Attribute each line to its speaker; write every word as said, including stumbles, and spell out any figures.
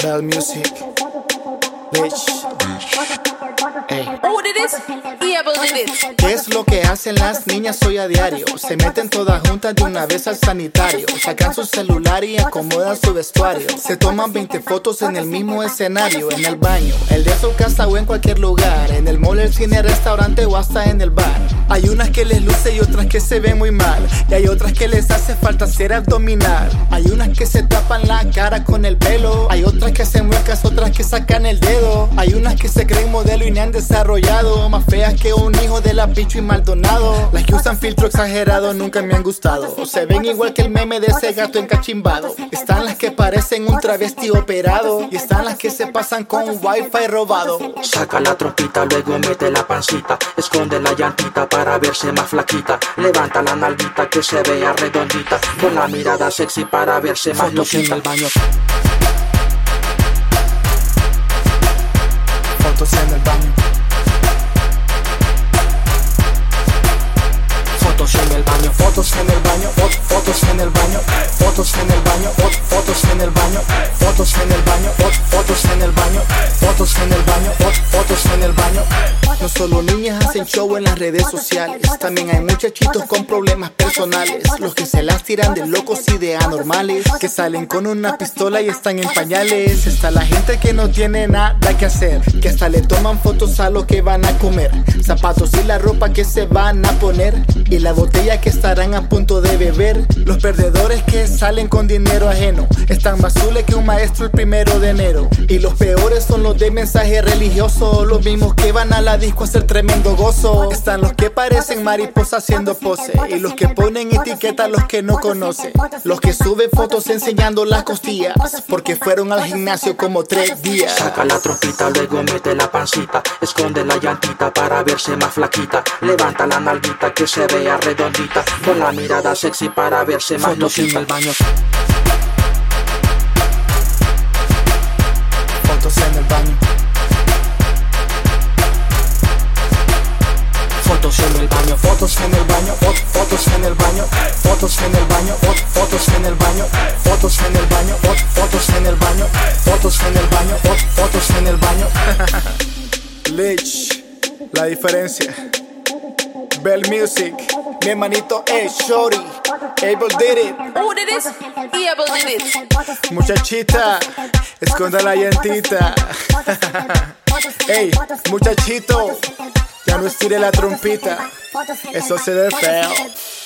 Speaker 1: Bell Music, bitch. Ey.
Speaker 2: Who did it? Able did it.
Speaker 1: ¿Qué es lo que hacen las niñas hoy a diario? Se meten todas juntas de una vez al sanitario. Sacan su celular y acomodan su vestuario. Se toman veinte fotos en el mismo escenario. En el baño, el de su casa o en cualquier lugar. En el mall, el cine, restaurante o hasta en el bar. Hay unas que les luce y otras que se ven muy mal. Y hay otras que les hace falta hacer abdominal. Hay unas que se tapan la cara con el pelo. Hay otras que hacen muecas, otras que sacan el dedo. Hay unas que se creen modelo y ni han desarrollado. Más feas que un hijo de la Picho y Maldonado. Las que usan filtro exagerado nunca me han gustado. Se ven igual que el meme de ese gato encachimbado. Están las que parecen un travesti operado. Y están las que se pasan con wifi robado.
Speaker 3: Saca la trompita, luego mete la pancita. Esconde la llantita para verse más flaquita. Levanta la nalguita que se vea redondita. Con la mirada sexy para verse más loquita.
Speaker 1: En el baño. Fotos en el baño. Fotos en el baño, fotos en el baño, fotos en el baño, fotos en el baño, fotos en el baño, fotos en el baño, fotos en el baño, fotos en el baño, fotos en el baño. No solo niñas hacen show en las redes sociales, también hay muchachitos con problemas personales, los que se las tiran de locos y de anormales, que salen con una pistola y están en pañales. Está la gente que no tiene nada que hacer, que hasta le toman fotos a lo que van a comer, zapatos y la ropa que se van a poner, y la botella que estarán a punto de beber. Los perdedores que salen con dinero ajeno están más azules que un maestro el primero de enero. Y los peores son los de mensaje religioso, los mismos que van a la disco a hacer tremendo gozo. Están los que parecen mariposas haciendo pose, y los que ponen etiqueta a los que no conocen. Los que suben fotos enseñando las costillas, porque fueron al gimnasio como tres días.
Speaker 3: Saca la trompita, luego mete la pancita. Esconde la llantita para verse más flaquita. Levanta la nalguita que se vea redondita. Con la mirada sexy para verse más loquita.
Speaker 1: En el baño. Fotos en el baño. Fotos en el baño, fotos en el baño, fotos en el baño, fotos en el baño, fotos en el baño, fotos en el baño, fotos en el baño, fotos en el baño, fotos en el baño. Lich, la diferencia. Bell Music, mi hermanito es Shorty, Able did it.
Speaker 2: Who did it? Able did it.
Speaker 1: Muchachita, esconda la llantita. Ey, muchachito, ya no estire la trompita, eso se ve feo.